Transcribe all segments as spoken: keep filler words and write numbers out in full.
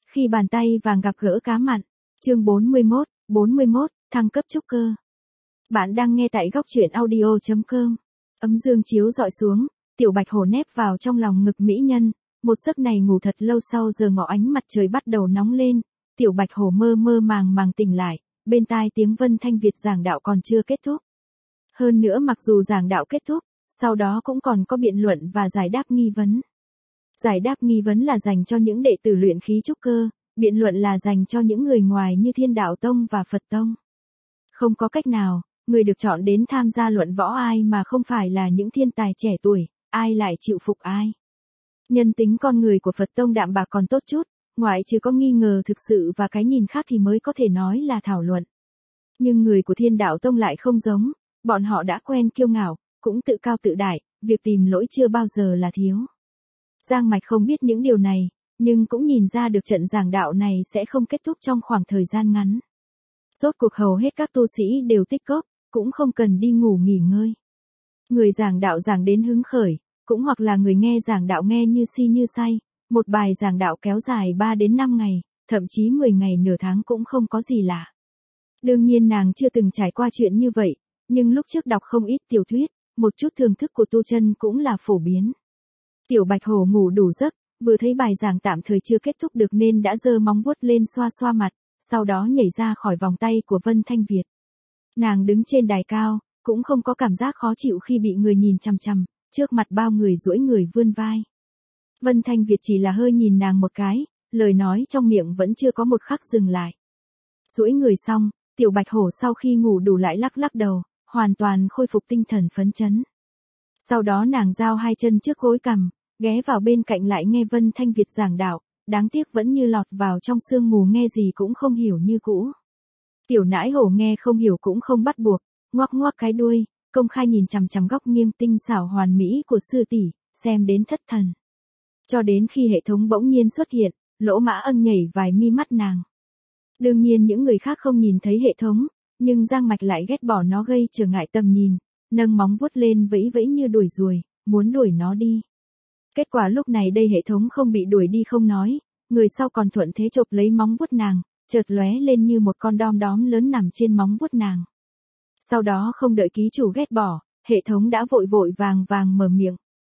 Khi bàn tay vàng gặp gỡ cá mặn. Chương bốn mươi mốt, bốn mươi mốt, thăng cấp trúc cơ. Bạn đang nghe tại góc truyện audio chấm com. Ấm dương chiếu dọi xuống, Tiểu Bạch Hổ nép vào trong lòng ngực mỹ nhân, một giấc này ngủ thật lâu. Sau giờ ngọ ánh mặt trời bắt đầu nóng lên, Tiểu Bạch Hổ mơ mơ màng màng tỉnh lại, bên tai tiếng Vân Thanh Việt giảng đạo còn chưa kết thúc. Hơn nữa mặc dù giảng đạo kết thúc, sau đó cũng còn có biện luận và giải đáp nghi vấn. Giải đáp nghi vấn là dành cho những đệ tử luyện khí trúc cơ, biện luận là dành cho những người ngoài như Thiên Đạo Tông và Phật Tông. Không có cách nào, người được chọn đến tham gia luận võ ai mà không phải là những thiên tài trẻ tuổi, ai lại chịu phục ai. Nhân tính con người của Phật Tông đạm bạc còn tốt chút, ngoại trừ có nghi ngờ thực sự và cái nhìn khác thì mới có thể nói là thảo luận. Nhưng người của Thiên Đạo Tông lại không giống, bọn họ đã quen kiêu ngạo, cũng tự cao tự đại, việc tìm lỗi chưa bao giờ là thiếu. Giang Mạch không biết những điều này, nhưng cũng nhìn ra được trận giảng đạo này sẽ không kết thúc trong khoảng thời gian ngắn. Rốt cuộc hầu hết các tu sĩ đều tích cóp, cũng không cần đi ngủ nghỉ ngơi. Người giảng đạo giảng đến hứng khởi, cũng hoặc là người nghe giảng đạo nghe như si như say, một bài giảng đạo kéo dài ba đến năm ngày, thậm chí mười ngày nửa tháng cũng không có gì lạ. Đương nhiên nàng chưa từng trải qua chuyện như vậy, nhưng lúc trước đọc không ít tiểu thuyết, một chút thưởng thức của tu chân cũng là phổ biến. Tiểu Bạch Hổ ngủ đủ giấc, vừa thấy bài giảng tạm thời chưa kết thúc được nên đã giơ móng vuốt lên xoa xoa mặt, sau đó nhảy ra khỏi vòng tay của Vân Thanh Việt. Nàng đứng trên đài cao, cũng không có cảm giác khó chịu khi bị người nhìn chằm chằm, trước mặt bao người duỗi người vươn vai. Vân Thanh Việt chỉ là hơi nhìn nàng một cái, lời nói trong miệng vẫn chưa có một khắc dừng lại. Duỗi người xong, Tiểu Bạch Hổ sau khi ngủ đủ lại lắc lắc đầu, hoàn toàn khôi phục tinh thần phấn chấn. Sau đó nàng giao hai chân trước gối cằm, ghé vào bên cạnh lại nghe Vân Thanh Việt giảng đạo, đáng tiếc vẫn như lọt vào trong sương mù, nghe gì cũng không hiểu như cũ. Tiểu Nãi Hổ nghe không hiểu cũng không bắt buộc, ngoắc ngoắc cái đuôi, công khai nhìn chằm chằm góc nghiêng tinh xảo hoàn mỹ của sư tỷ, xem đến thất thần. Cho đến khi hệ thống bỗng nhiên xuất hiện, lỗ mã âm nhảy vài mi mắt nàng. Đương nhiên những người khác không nhìn thấy hệ thống, nhưng Giang Mạch lại ghét bỏ nó gây trở ngại tầm nhìn, nâng móng vuốt lên vẫy vẫy như đuổi ruồi, muốn đuổi nó đi. Kết quả lúc này đây hệ thống không bị đuổi đi không nói, người sau còn thuận thế chộp lấy móng vuốt nàng, chợt lóe lên như một con đom đóm lớn nằm trên móng vuốt nàng. Sau đó không đợi ký chủ ghét bỏ, hệ thống đã vội vội vàng vàng mở miệng.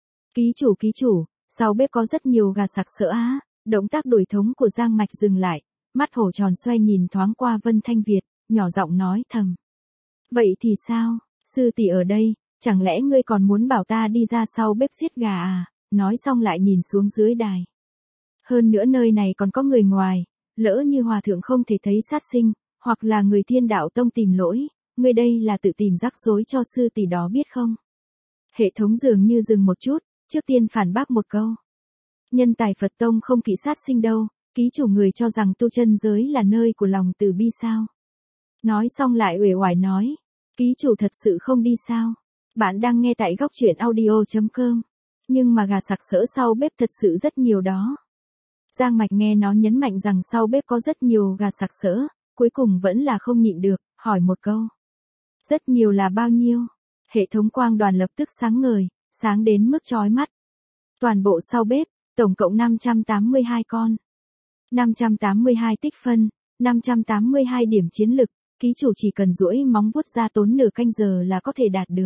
Ký chủ ký chủ, sau bếp có rất nhiều gà sặc sỡ á. Động tác đuổi thống của Giang Mạch dừng lại, mắt hổ tròn xoay nhìn thoáng qua Vân Thanh Việt, nhỏ giọng nói thầm. Vậy thì sao, sư tỷ ở đây, chẳng lẽ ngươi còn muốn bảo ta đi ra sau bếp giết gà à? Nói xong lại nhìn xuống dưới đài. Hơn nữa nơi này còn có người ngoài, lỡ như hòa thượng không thể thấy sát sinh, hoặc là người Thiên Đạo Tông tìm lỗi, ngươi đây là tự tìm rắc rối cho sư tỷ đó biết không? Hệ thống dường như dừng một chút, trước tiên phản bác một câu. Nhân tài Phật Tông không kỵ sát sinh đâu, ký chủ người cho rằng tu chân giới là nơi của lòng từ bi sao? Nói xong lại uể oải nói, ký chủ thật sự không đi sao? Bạn đang nghe tại góc truyện audio chấm com. Nhưng mà gà sặc sỡ sau bếp thật sự rất nhiều đó. Giang Mạch nghe nó nhấn mạnh rằng sau bếp có rất nhiều gà sặc sỡ, cuối cùng vẫn là không nhịn được, hỏi một câu. Rất nhiều là bao nhiêu? Hệ thống quang đoàn lập tức sáng ngời, sáng đến mức chói mắt. Toàn bộ sau bếp, tổng cộng năm trăm tám mươi hai con. năm trăm tám mươi hai tích phân, năm trăm tám mươi hai điểm chiến lực, ký chủ chỉ cần duỗi móng vuốt ra tốn nửa canh giờ là có thể đạt được.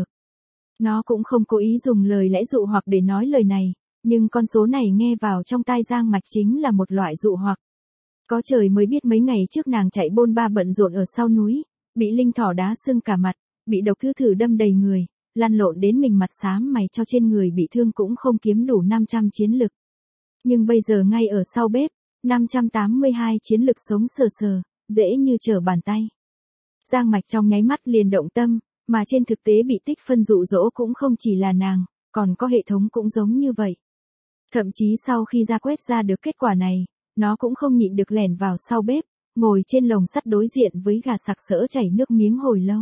Nó cũng không cố ý dùng lời lẽ dụ hoặc để nói lời này, nhưng con số này nghe vào trong tai Giang Mạch chính là một loại dụ hoặc. Có trời mới biết mấy ngày trước nàng chạy bôn ba bận rộn ở sau núi, bị linh thỏ đá sưng cả mặt, bị độc thư thử đâm đầy người, lăn lộn đến mình mặt xám mày cho trên người bị thương cũng không kiếm đủ năm trăm chiến lực. Nhưng bây giờ ngay ở sau bếp, năm trăm tám mươi hai chiến lực sống sờ sờ, dễ như trở bàn tay. Giang Mạch trong nháy mắt liền động tâm, mà trên thực tế bị tích phân dụ dỗ cũng không chỉ là nàng, còn có hệ thống cũng giống như vậy. Thậm chí sau khi ra quét ra được kết quả này, nó cũng không nhịn được lẻn vào sau bếp, ngồi trên lồng sắt đối diện với gà sặc sỡ chảy nước miếng hồi lâu.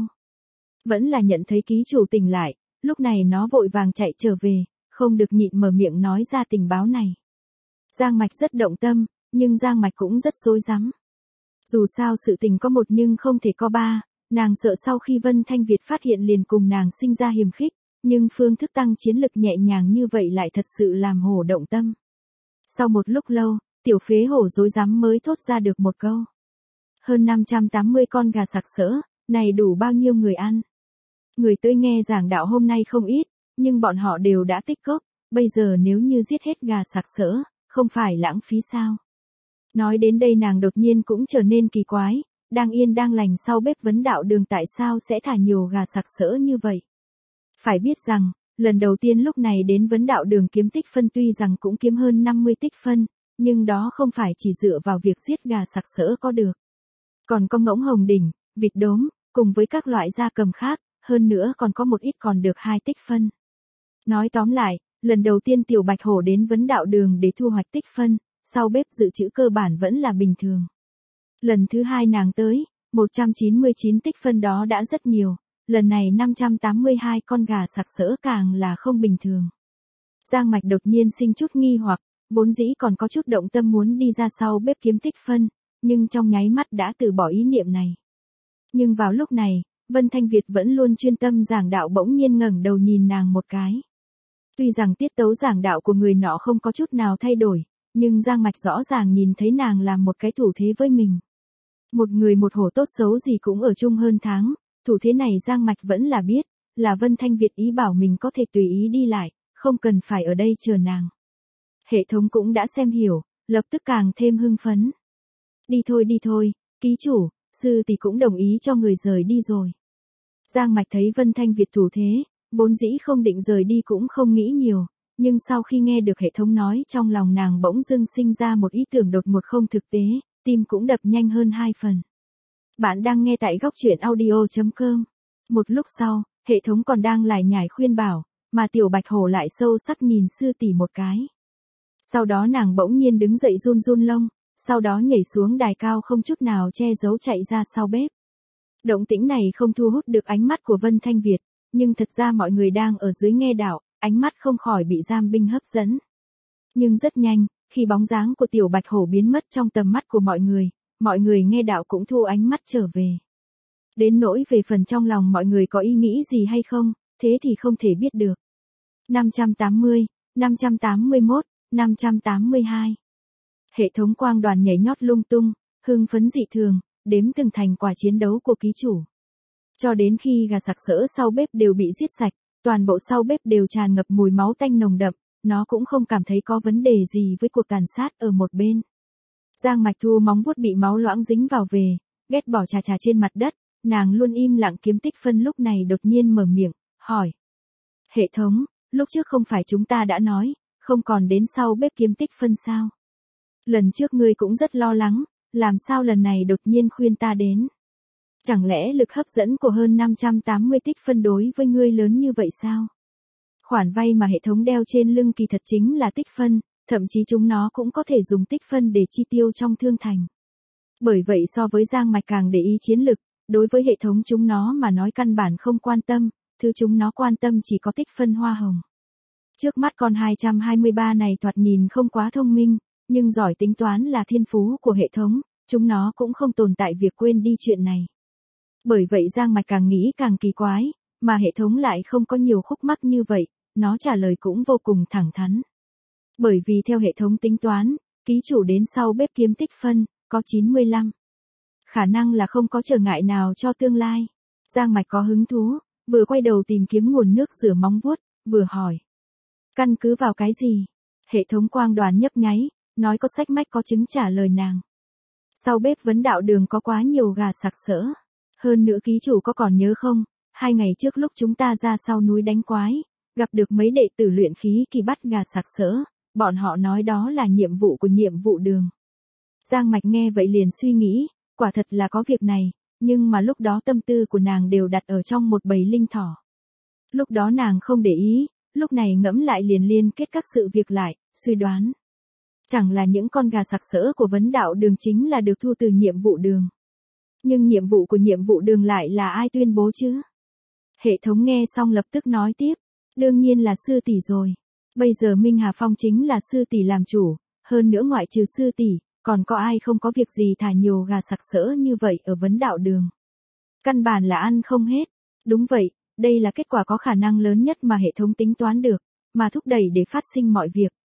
Vẫn là nhận thấy ký chủ tỉnh lại, lúc này nó vội vàng chạy trở về, không được nhịn mở miệng nói ra tình báo này. Giang Mạch rất động tâm, nhưng Giang Mạch cũng rất rối rắm. Dù sao sự tình có một nhưng không thể có ba, nàng sợ sau khi Vân Thanh Việt phát hiện liền cùng nàng sinh ra hiềm khích, nhưng phương thức tăng chiến lực nhẹ nhàng như vậy lại thật sự làm hổ động tâm. Sau một lúc lâu, tiểu phế hổ rối rắm mới thốt ra được một câu. Hơn năm trăm tám mươi con gà sặc sỡ, này đủ bao nhiêu người ăn. Người tới nghe giảng đạo hôm nay không ít, nhưng bọn họ đều đã tích cóp, bây giờ nếu như giết hết gà sặc sỡ, không phải lãng phí sao? Nói đến đây nàng đột nhiên cũng trở nên kỳ quái, đang yên đang lành sau bếp vấn đạo đường tại sao sẽ thả nhiều gà sặc sỡ như vậy? Phải biết rằng, lần đầu tiên lúc này đến vấn đạo đường kiếm tích phân tuy rằng cũng kiếm hơn năm mươi tích phân, nhưng đó không phải chỉ dựa vào việc giết gà sặc sỡ có được. Còn có ngỗng hồng đỉnh, vịt đốm, cùng với các loại gia cầm khác, hơn nữa còn có một ít còn được hai tích phân. Nói tóm lại, lần đầu tiên tiểu bạch hổ đến vấn đạo đường để thu hoạch tích phân, sau bếp dự trữ cơ bản vẫn là bình thường. Lần thứ hai nàng tới, một trăm chín mươi chín tích phân đó đã rất nhiều, lần này năm trăm tám mươi hai con gà sặc sỡ càng là không bình thường. Giang Mạch đột nhiên sinh chút nghi hoặc, vốn dĩ còn có chút động tâm muốn đi ra sau bếp kiếm tích phân, nhưng trong nháy mắt đã từ bỏ ý niệm này. Nhưng vào lúc này, Vân Thanh Việt vẫn luôn chuyên tâm giảng đạo bỗng nhiên ngẩng đầu nhìn nàng một cái. Tuy rằng tiết tấu giảng đạo của người nọ không có chút nào thay đổi, nhưng Giang Mạch rõ ràng nhìn thấy nàng làm một cái thủ thế với mình. Một người một hổ tốt xấu gì cũng ở chung hơn tháng, thủ thế này Giang Mạch vẫn là biết, là Vân Thanh Việt ý bảo mình có thể tùy ý đi lại, không cần phải ở đây chờ nàng. Hệ thống cũng đã xem hiểu, lập tức càng thêm hưng phấn. Đi thôi đi thôi, ký chủ, sư tỷ cũng đồng ý cho người rời đi rồi. Giang Mạch thấy Vân Thanh Việt thủ thế, vốn dĩ không định rời đi cũng không nghĩ nhiều, nhưng sau khi nghe được hệ thống nói trong lòng nàng bỗng dưng sinh ra một ý tưởng đột ngột không thực tế, tim cũng đập nhanh hơn hai phần. Bạn đang nghe tại góc truyện audio chấm com. Một lúc sau, hệ thống còn đang lải nhải khuyên bảo, mà tiểu bạch hổ lại sâu sắc nhìn sư tỷ một cái. Sau đó nàng bỗng nhiên đứng dậy run run lông, sau đó nhảy xuống đài cao không chút nào che giấu chạy ra sau bếp. Động tĩnh này không thu hút được ánh mắt của Vân Thanh Việt, nhưng thật ra mọi người đang ở dưới nghe đạo, ánh mắt không khỏi bị giam binh hấp dẫn. Nhưng rất nhanh, khi bóng dáng của tiểu bạch hổ biến mất trong tầm mắt của mọi người, mọi người nghe đạo cũng thu ánh mắt trở về. Đến nỗi về phần trong lòng mọi người có ý nghĩ gì hay không, thế thì không thể biết được. năm trăm tám mươi, năm trăm tám mươi mốt, năm trăm tám mươi hai. Hệ thống quang đoàn nhảy nhót lung tung, hưng phấn dị thường, đếm từng thành quả chiến đấu của ký chủ. Cho đến khi gà sặc sỡ sau bếp đều bị giết sạch, toàn bộ sau bếp đều tràn ngập mùi máu tanh nồng đậm, nó cũng không cảm thấy có vấn đề gì với cuộc tàn sát ở một bên. Giang Mạch thu móng vuốt bị máu loãng dính vào về, ghét bỏ trà trà trên mặt đất, nàng luôn im lặng kiếm tích phân lúc này đột nhiên mở miệng, hỏi. Hệ thống, lúc trước không phải chúng ta đã nói, không còn đến sau bếp kiếm tích phân sao? Lần trước ngươi cũng rất lo lắng, làm sao lần này đột nhiên khuyên ta đến? Chẳng lẽ lực hấp dẫn của hơn năm trăm tám mươi tích phân đối với ngươi lớn như vậy sao? Khoản vay mà hệ thống đeo trên lưng kỳ thật chính là tích phân, thậm chí chúng nó cũng có thể dùng tích phân để chi tiêu trong thương thành. Bởi vậy so với Giang Mạch càng để ý chiến lực, đối với hệ thống chúng nó mà nói căn bản không quan tâm, thứ chúng nó quan tâm chỉ có tích phân hoa hồng. Trước mắt con hai trăm hai mươi ba này thoạt nhìn không quá thông minh, nhưng giỏi tính toán là thiên phú của hệ thống, chúng nó cũng không tồn tại việc quên đi chuyện này. Bởi vậy Giang Mạch càng nghĩ càng kỳ quái, mà hệ thống lại không có nhiều khúc mắc như vậy, nó trả lời cũng vô cùng thẳng thắn. Bởi vì theo hệ thống tính toán, ký chủ đến sau bếp kiếm tích phân, có chín mươi lăm. Khả năng là không có trở ngại nào cho tương lai. Giang Mạch có hứng thú, vừa quay đầu tìm kiếm nguồn nước rửa móng vuốt, vừa hỏi. Căn cứ vào cái gì? Hệ thống quang đoàn nhấp nháy, nói có sách mách có chứng trả lời nàng. Sau bếp vấn đạo đường có quá nhiều gà sặc sỡ. Hơn nữa ký chủ có còn nhớ không, hai ngày trước lúc chúng ta ra sau núi đánh quái, gặp được mấy đệ tử luyện khí kỳ bắt gà sặc sỡ, bọn họ nói đó là nhiệm vụ của nhiệm vụ đường. Giang Mạch nghe vậy liền suy nghĩ, quả thật là có việc này, nhưng mà lúc đó tâm tư của nàng đều đặt ở trong một bầy linh thỏ. Lúc đó nàng không để ý, lúc này ngẫm lại liền liên kết các sự việc lại, suy đoán. Chẳng là những con gà sặc sỡ của vấn đạo đường chính là được thu từ nhiệm vụ đường. Nhưng nhiệm vụ của nhiệm vụ đường lại là ai tuyên bố chứ? Hệ thống nghe xong lập tức nói tiếp, đương nhiên là sư tỷ rồi. Bây giờ Minh Hà Phong chính là sư tỷ làm chủ, hơn nữa ngoại trừ sư tỷ, còn có ai không có việc gì thả nhiều gà sặc sỡ như vậy ở vấn đạo đường. Căn bản là ăn không hết. Đúng vậy, đây là kết quả có khả năng lớn nhất mà hệ thống tính toán được, mà thúc đẩy để phát sinh mọi việc,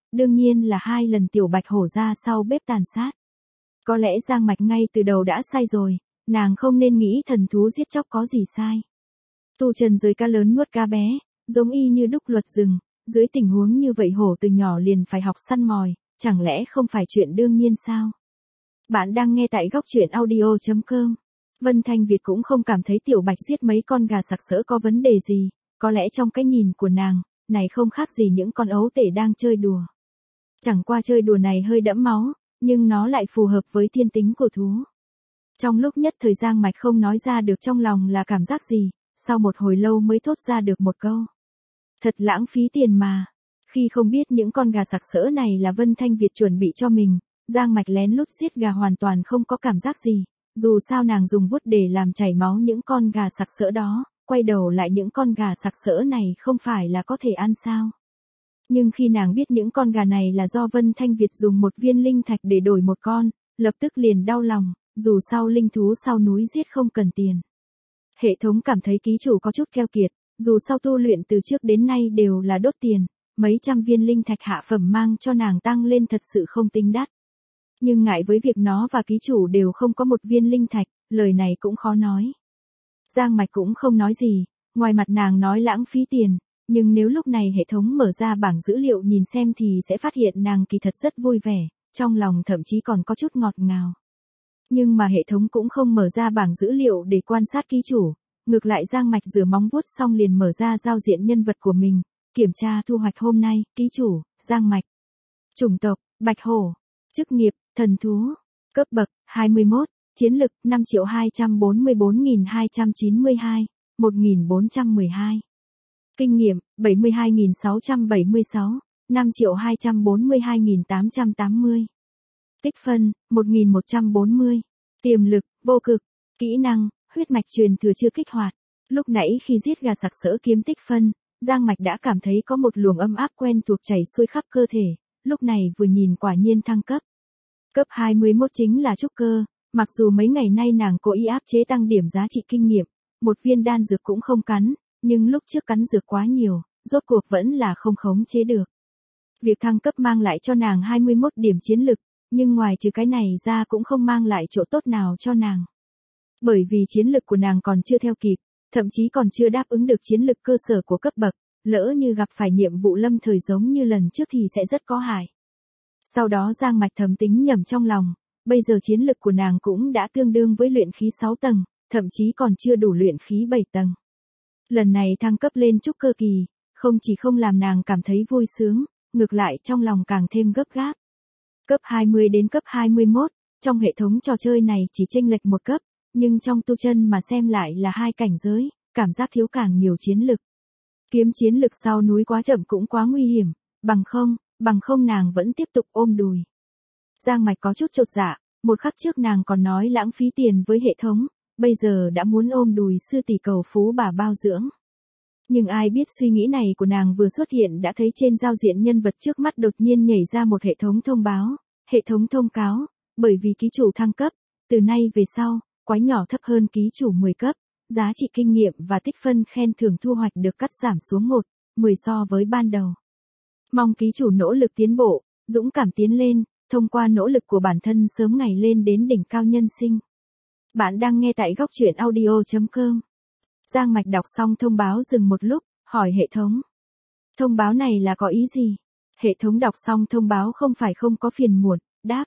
đương nhiên là hai lần tiểu bạch hổ ra sau bếp tàn sát. Có lẽ Giang Mạch ngay từ đầu đã sai rồi, nàng không nên nghĩ thần thú giết chóc có gì sai. Tu Trần dưới cá lớn nuốt cá bé, giống y như đúc luật rừng, dưới tình huống như vậy hổ từ nhỏ liền phải học săn mồi, chẳng lẽ không phải chuyện đương nhiên sao? Bạn đang nghe tại góc truyện audio chấm com. Vân Thanh Việt cũng không cảm thấy tiểu bạch giết mấy con gà sặc sỡ có vấn đề gì, có lẽ trong cái nhìn của nàng, này không khác gì những con ấu tể đang chơi đùa. Chẳng qua chơi đùa này hơi đẫm máu, nhưng nó lại phù hợp với thiên tính của thú. Trong lúc nhất thời Giang Mạch không nói ra được trong lòng là cảm giác gì, sau một hồi lâu mới thốt ra được một câu. Thật lãng phí tiền mà. Khi không biết những con gà sặc sỡ này là Vân Thanh Việt chuẩn bị cho mình, Giang Mạch lén lút giết gà hoàn toàn không có cảm giác gì, dù sao nàng dùng vuốt để làm chảy máu những con gà sặc sỡ đó, quay đầu lại những con gà sặc sỡ này không phải là có thể ăn sao. Nhưng khi nàng biết những con gà này là do Vân Thanh Việt dùng một viên linh thạch để đổi một con, lập tức liền đau lòng, dù sao linh thú sau núi giết không cần tiền. Hệ thống cảm thấy ký chủ có chút keo kiệt, dù sao tu luyện từ trước đến nay đều là đốt tiền, mấy trăm viên linh thạch hạ phẩm mang cho nàng tăng lên thật sự không tính đắt. Nhưng ngại với việc nó và ký chủ đều không có một viên linh thạch, lời này cũng khó nói. Giang Mạch cũng không nói gì, ngoài mặt nàng nói lãng phí tiền, nhưng nếu lúc này hệ thống mở ra bảng dữ liệu nhìn xem thì sẽ phát hiện nàng kỳ thật rất vui vẻ, trong lòng thậm chí còn có chút ngọt ngào. Nhưng mà hệ thống cũng không mở ra bảng dữ liệu để quan sát ký chủ, ngược lại Giang Mạch rửa móng vuốt xong liền mở ra giao diện nhân vật của mình, kiểm tra thu hoạch hôm nay, ký chủ, Giang Mạch. Chủng tộc, Bạch Hổ. Chức nghiệp, thần thú. Cấp bậc, hai mươi mốt. Chiến lực, năm triệu hai trăm bốn mươi bốn nghìn hai trăm chín mươi hai, một nghìn bốn trăm mười hai. Kinh nghiệm, bảy mươi hai nghìn sáu trăm bảy mươi sáu, năm triệu hai trăm bốn mươi hai nghìn tám trăm tám mươi. Tích phân, một nghìn một trăm bốn mươi. Tiềm lực, vô cực. Kỹ năng, huyết mạch truyền thừa chưa kích hoạt. Lúc nãy khi giết gà sặc sỡ kiếm tích phân, Giang Mạch đã cảm thấy có một luồng âm áp quen thuộc chảy xuôi khắp cơ thể, lúc này vừa nhìn quả nhiên thăng cấp. Cấp hai mươi mốt chính là trúc cơ, mặc dù mấy ngày nay nàng cố ý áp chế tăng điểm giá trị kinh nghiệm, một viên đan dược cũng không cắn, nhưng lúc trước cắn dược quá nhiều, rốt cuộc vẫn là không khống chế được. Việc thăng cấp mang lại cho nàng hai mươi mốt điểm chiến lực, nhưng ngoài trừ cái này ra cũng không mang lại chỗ tốt nào cho nàng. Bởi vì chiến lực của nàng còn chưa theo kịp, thậm chí còn chưa đáp ứng được chiến lực cơ sở của cấp bậc, lỡ như gặp phải nhiệm vụ lâm thời giống như lần trước thì sẽ rất có hại. Sau đó Giang Mạch thầm tính nhầm trong lòng, bây giờ chiến lực của nàng cũng đã tương đương với luyện khí sáu tầng, thậm chí còn chưa đủ luyện khí bảy tầng. Lần này thăng cấp lên trúc cơ kỳ, không chỉ không làm nàng cảm thấy vui sướng, ngược lại trong lòng càng thêm gấp gáp. Cấp hai mươi đến cấp hai mươi mốt, trong hệ thống trò chơi này chỉ chênh lệch một cấp, nhưng trong tu chân mà xem lại là hai cảnh giới, cảm giác thiếu càng nhiều chiến lực. Kiếm chiến lực sau núi quá chậm cũng quá nguy hiểm, bằng không, bằng không nàng vẫn tiếp tục ôm đùi. Giang Mạch có chút chột dạ, một khắc trước nàng còn nói lãng phí tiền với hệ thống, bây giờ đã muốn ôm đùi sư tỷ cầu phú bà bao dưỡng. Nhưng ai biết suy nghĩ này của nàng vừa xuất hiện đã thấy trên giao diện nhân vật trước mắt đột nhiên nhảy ra một hệ thống thông báo, hệ thống thông cáo, bởi vì ký chủ thăng cấp, từ nay về sau, quái nhỏ thấp hơn ký chủ mười cấp, giá trị kinh nghiệm và tích phân khen thưởng thu hoạch được cắt giảm xuống một, mười so với ban đầu. Mong ký chủ nỗ lực tiến bộ, dũng cảm tiến lên, thông qua nỗ lực của bản thân sớm ngày lên đến đỉnh cao nhân sinh. Bạn đang nghe tại góc truyện audio chấm com. Giang Mạch đọc xong thông báo dừng một lúc, hỏi hệ thống. Thông báo này là có ý gì? Hệ thống đọc xong thông báo không phải không có phiền muộn, đáp.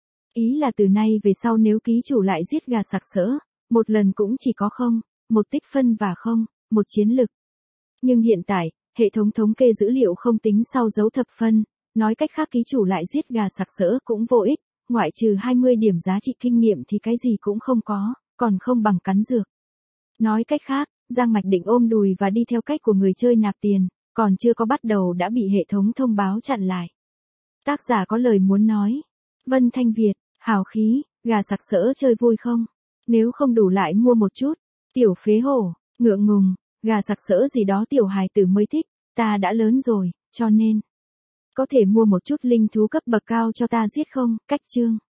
Ý là từ nay về sau nếu ký chủ lại giết gà sặc sỡ, một lần cũng chỉ có không, một tích phân và không, một chiến lực. Nhưng hiện tại, hệ thống thống kê dữ liệu không tính sau dấu thập phân, nói cách khác ký chủ lại giết gà sặc sỡ cũng vô ích, ngoại trừ hai mươi điểm giá trị kinh nghiệm thì cái gì cũng không có, còn không bằng cắn dược. Nói cách khác, Giang Mạch định ôm đùi và đi theo cách của người chơi nạp tiền, còn chưa có bắt đầu đã bị hệ thống thông báo chặn lại. Tác giả có lời muốn nói. Vân Thanh Việt, hào khí, gà sặc sỡ chơi vui không? Nếu không đủ lại mua một chút. Tiểu phế hổ, ngượng ngùng, gà sặc sỡ gì đó tiểu hài tử mới thích, ta đã lớn rồi, cho nên. Có thể mua một chút linh thú cấp bậc cao cho ta giết không? Cách chương.